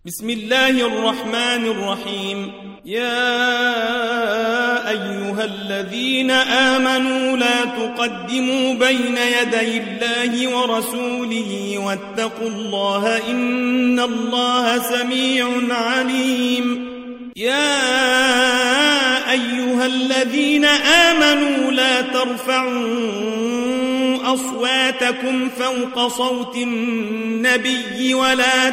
بسم الله الرحمن الرحيم. يا أيها الذين آمنوا لا تقدموا بين يدي الله ورسوله واتقوا الله إن الله سميع عليم. يا أيها الذين آمنوا لا ترفعوا أصواتكم فوق صوت النبي ولا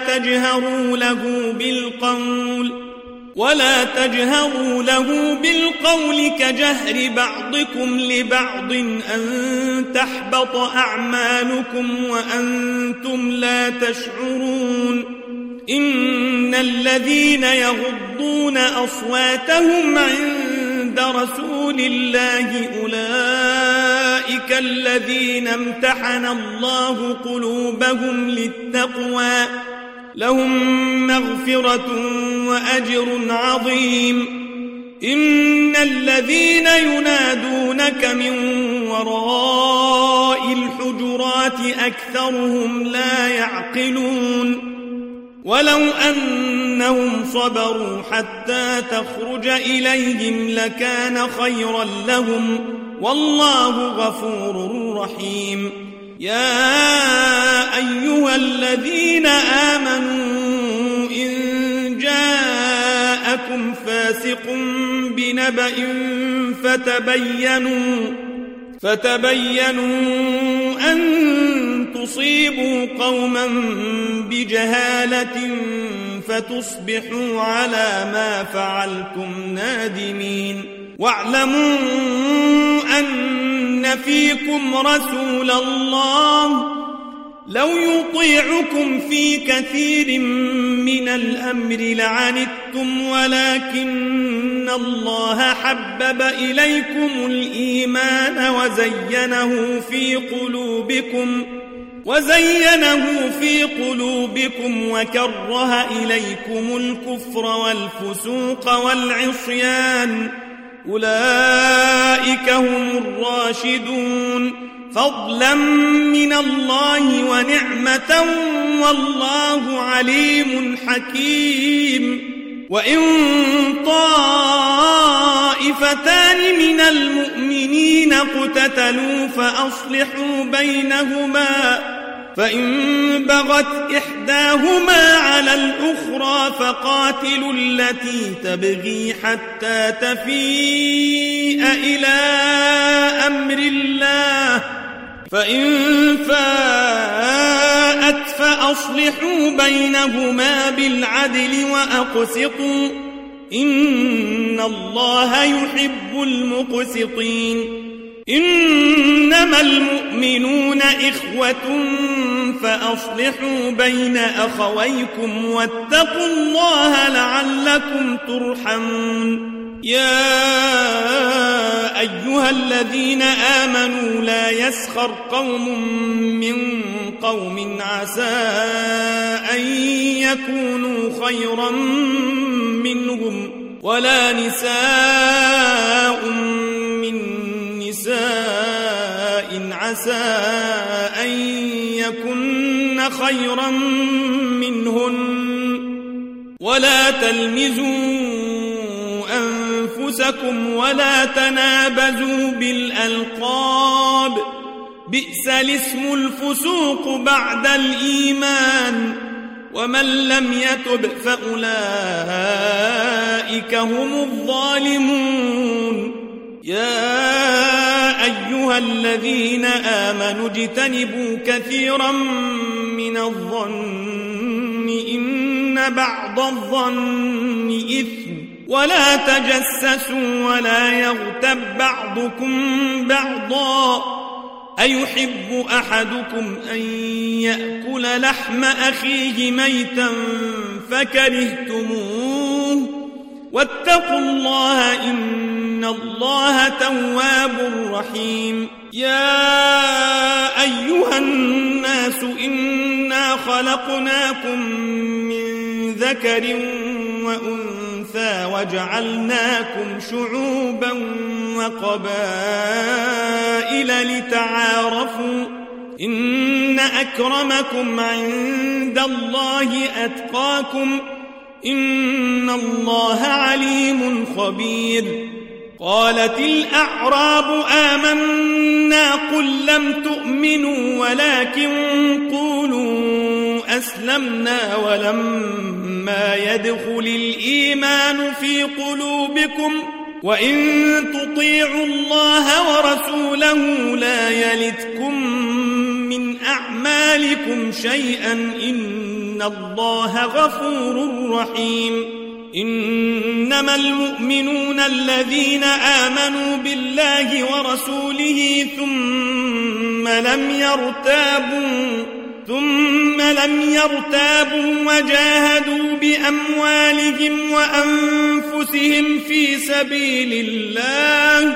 تجهروا له بالقول كجهر بعضكم لبعض أن تحبط أعمالكم وأنتم لا تشعرون. إن الذين يغضون أصواتهم عند رسول الله أولئك الذين امتحن الله قلوبهم للتقوى لهم مغفرة وأجر عظيم. إن الذين ينادونك من وراء الحجرات أكثرهم لا يعقلون. ولو أنهم صبروا حتى تخرج إليهم لكان خيرا لهم والله غفور رحيم. يا أيها الذين آمنوا إن جاءكم فاسق بنبأ فتبينوا أن تصيبوا قوما بجهالة فتصبحوا على ما فعلتم نادمين. واعلموا أن فيكم رسول الله لو يطيعكم في كثير من الأمر لعنتم ولكن الله حبب إليكم الإيمان وزينه في قلوبكم وكره إليكم الكفر والفسوق والعصيان أولئك هم الراشدون فضلا من الله ونعمة والله عليم حكيم. وإن طائفتان من المؤمنين اقتتلوا فأصلحوا بينهما فإن بغت إحداهما على الأخرى فقاتلوا التي تبغي حتى تفيء إلى أمر الله فإن فاءت فأصلحوا بينهما بالعدل وأقسطوا إن الله يحب المقسطين. إنما المؤمنون إخوة فأصلحوا بين أخويكم واتقوا الله لعلكم ترحمون. يا أيها الذين آمنوا لا يسخر قوم من قوم عسى أن يكونوا خيرا منهم ولا نساء من نساء عسى أن يكن خيرا منهن ولا تلمزوا أنفسكم ولا تنابزوا بالألقاب بئس الاسم الفسوق بعد الإيمان ومن لم يتب فأولئك هم الظالمون. يا أيها الذين آمنوا اجتنبوا كثيرا من الظن إن بعض الظن إثم ولا تجسسوا ولا يغتب بعضكم بعضا أيحب أحدكم أن يأكل لحم أخيه ميتا فكرهتموه واتقوا الله إن الله تواب رحيم. يا أيها الناس إنا خلقناكم من ذكر وأنثى وجعلناكم شعوبا وقبائل لتعارفوا إن أكرمكم عند الله أتقاكم إن الله عليم خبير. قالت الأعراب آمنا قل لم تؤمنوا ولكن قولوا أسلمنا ولما يدخل الإيمان في قلوبكم وإن تطيعوا الله ورسوله لا يلتكم من أعمالكم شيئا إن الله غفور رحيم. إنما المؤمنون الذين آمنوا بالله ورسوله ثم لم يرتابوا وجاهدوا بأموالهم وأنفسهم في سبيل الله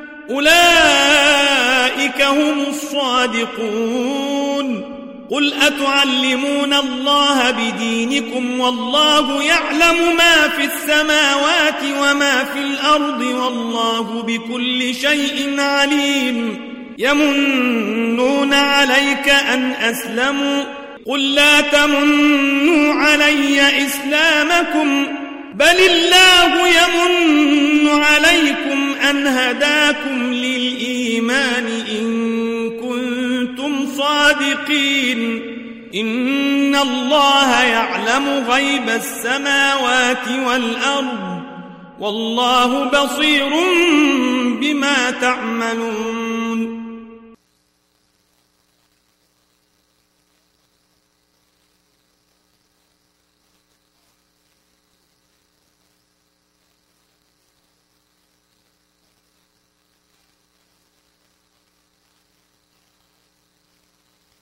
أولئك هم الصادقون. قل أتعلمون الله بدينكم والله يعلم ما في السماوات وما في الأرض والله بكل شيء عليم. يمنون عليك أن أسلموا قل لا تمنوا علي إسلامكم بل الله يمن عليكم أن هداكم للإيمان إن كنتم صادقين. إن الله يعلم غيب السماوات والأرض والله بصير بما تعملون.